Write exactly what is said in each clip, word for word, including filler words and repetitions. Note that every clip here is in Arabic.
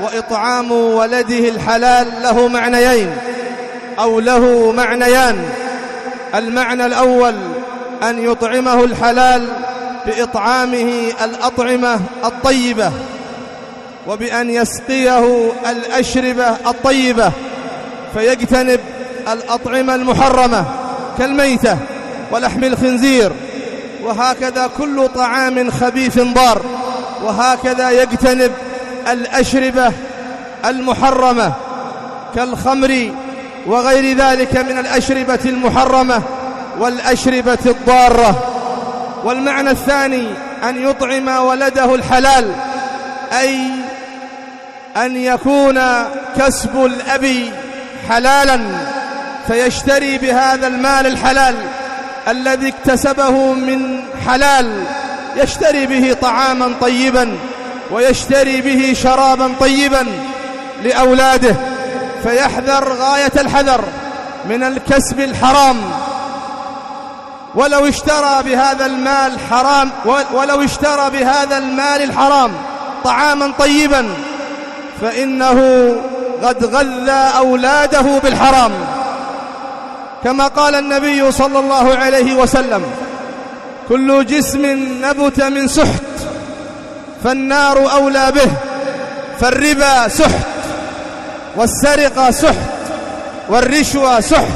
وإطعام ولده الحلال له معنيين أو له معنيان. المعنى الأول أن يطعمه الحلال بإطعامه الأطعمة الطيبة، وبأن يسقيه الأشربة الطيبة، فيجتنب الأطعمة المحرمة كالميتة ولحم الخنزير، وهكذا كل طعام خبيث ضار، وهكذا يجتنب الأشربة المحرمة كالخمر وغير ذلك من الأشربة المحرمة والأشربة الضارة. والمعنى الثاني أن يطعم ولده الحلال، أي أن يكون كسب الأب حلالا، فيشتري بهذا المال الحلال الذي اكتسبه من حلال، يشتري به طعاما طيبا ويشتري به شرابا طيبا لأولاده، فيحذر غاية الحذر من الكسب الحرام. ولو اشترى بهذا المال حرام ولو اشترى بهذا المال الحرام طعاما طيبا فإنه قد غذى أولاده بالحرام، كما قال النبي صلى الله عليه وسلم: كل جسم نبت من سحت فالنار أولى به، فالربا سحت، والسرقة سحت، والرشوة سحت،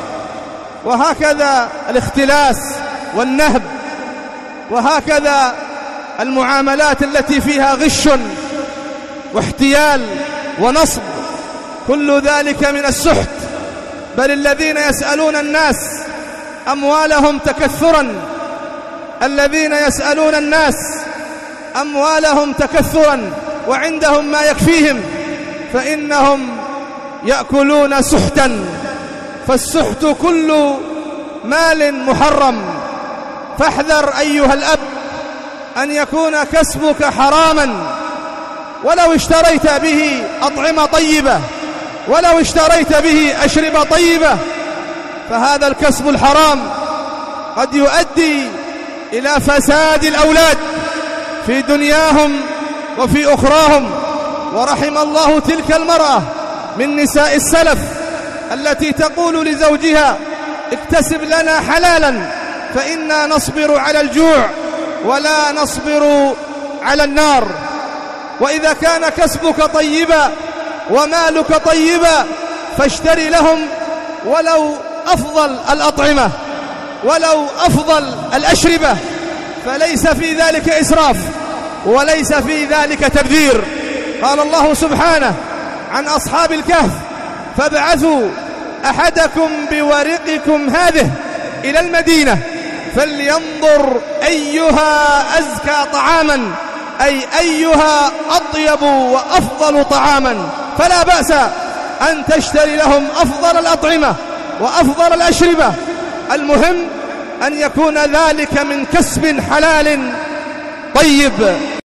وهكذا الاختلاس والنهب، وهكذا المعاملات التي فيها غش واحتيال ونصب، كل ذلك من السحت. بل الذين يسألون الناس أموالهم تكثرا الذين يسألون الناس أموالهم تكثرا وعندهم ما يكفيهم، فإنهم يأكلون سحتا، فالسحت كل مال محرم. فاحذر أيها الأب أن يكون كسبك حراما، ولو اشتريت به أطعمة طيبة، ولو اشتريت به أشربة طيبة، فهذا الكسب الحرام قد يؤدي إلى فساد الأولاد في دنياهم وفي أخراهم. ورحم الله تلك المرأة من نساء السلف التي تقول لزوجها: اكتسب لنا حلالا فإنا نصبر على الجوع ولا نصبر على النار. وإذا كان كسبك طيبا ومالك طيبا فاشتري لهم ولو أفضل الأطعمة ولو أفضل الأشربة، فليس في ذلك إسراف وليس في ذلك تبذير. قال الله سبحانه عن أصحاب الكهف: فابعثوا أحدكم بورقكم هذه إلى المدينة فلينظر أيها أزكى طعاما، أي أيها أطيب وأفضل طعاما، فلا بأس أن تشتري لهم أفضل الأطعمة وأفضل الأشربة. المهم أن يكون ذلك من كسب حلال طيب.